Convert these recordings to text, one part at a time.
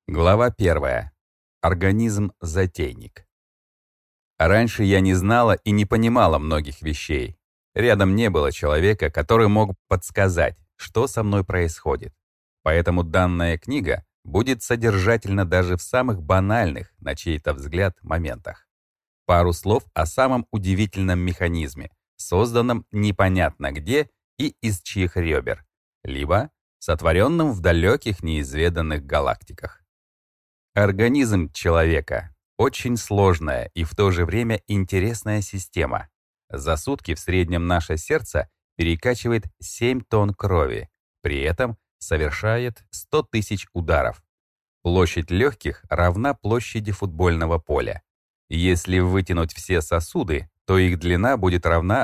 Глава 1. Организм-затейник. Раньше я не знала и не понимала многих вещей. Рядом не было человека, который мог подсказать, что со мной происходит. Поэтому данная книга будет содержательна даже в самых банальных, на чей-то взгляд, моментах. Пару слов о самом удивительном механизме, созданном непонятно где и из чьих ребер, либо сотворенном в далеких неизведанных галактиках. Организм человека — очень сложная и в то же время интересная система. За сутки в среднем наше сердце перекачивает 7 тонн крови, при этом совершает 100 тысяч ударов. Площадь легких равна площади футбольного поля. Если вытянуть все сосуды, то их длина будет равна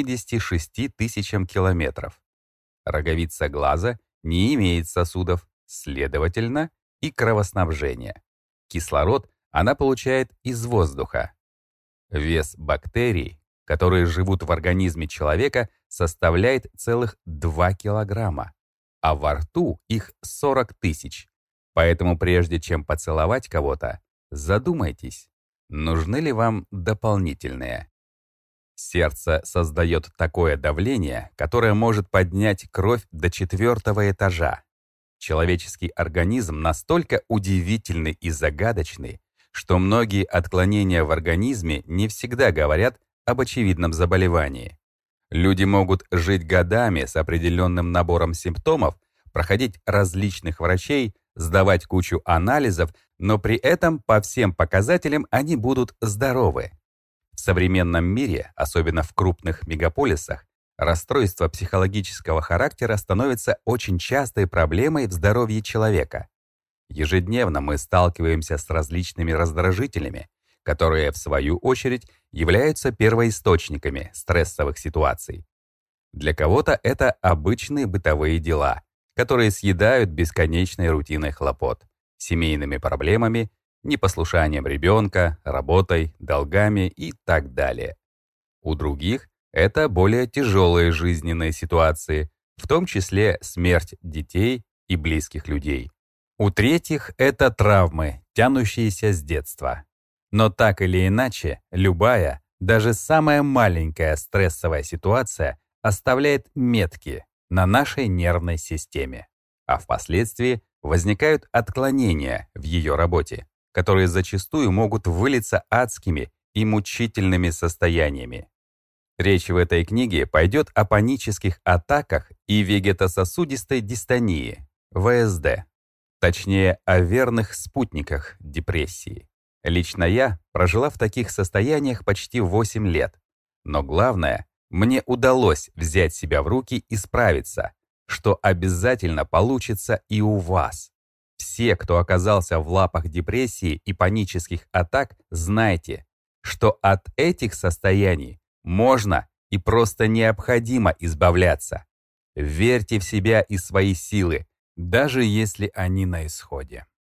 86 тысячам километров. Роговица глаза не имеет сосудов, следовательно, и кровоснабжения. Кислород она получает из воздуха. Вес бактерий, которые живут в организме человека, составляет целых 2 килограмма, а во рту их 40 тысяч. Поэтому прежде чем поцеловать кого-то, задумайтесь, нужны ли вам дополнительные. Сердце создает такое давление, которое может поднять кровь до 4-го этажа. Человеческий организм настолько удивительный и загадочный, что многие отклонения в организме не всегда говорят об очевидном заболевании. Люди могут жить годами с определенным набором симптомов, проходить различных врачей, сдавать кучу анализов, но при этом по всем показателям они будут здоровы. В современном мире, особенно в крупных мегаполисах, расстройства психологического характера становятся очень частой проблемой в здоровье человека. Ежедневно мы сталкиваемся с различными раздражителями, которые, в свою очередь, являются первоисточниками стрессовых ситуаций. Для кого-то это обычные бытовые дела, которые съедают бесконечной рутиной хлопот, семейными проблемами, непослушанием ребенка, работой, долгами и так далее. У других это более тяжелые жизненные ситуации, в том числе смерть детей и близких людей. У третьих это травмы, тянущиеся с детства. Но так или иначе, любая, даже самая маленькая стрессовая ситуация оставляет метки на нашей нервной системе, а впоследствии возникают отклонения в ее работе, которые зачастую могут вылиться адскими и мучительными состояниями. Речь в этой книге пойдет о панических атаках и вегетососудистой дистонии, ВСД. Точнее, о верных спутниках депрессии. Лично я прожила в таких состояниях почти 8 лет. Но главное, мне удалось взять себя в руки и справиться, что обязательно получится и у вас. Все, кто оказался в лапах депрессии и панических атак, знайте, что от этих состояний можно и просто необходимо избавляться. Верьте в себя и свои силы, даже если они на исходе.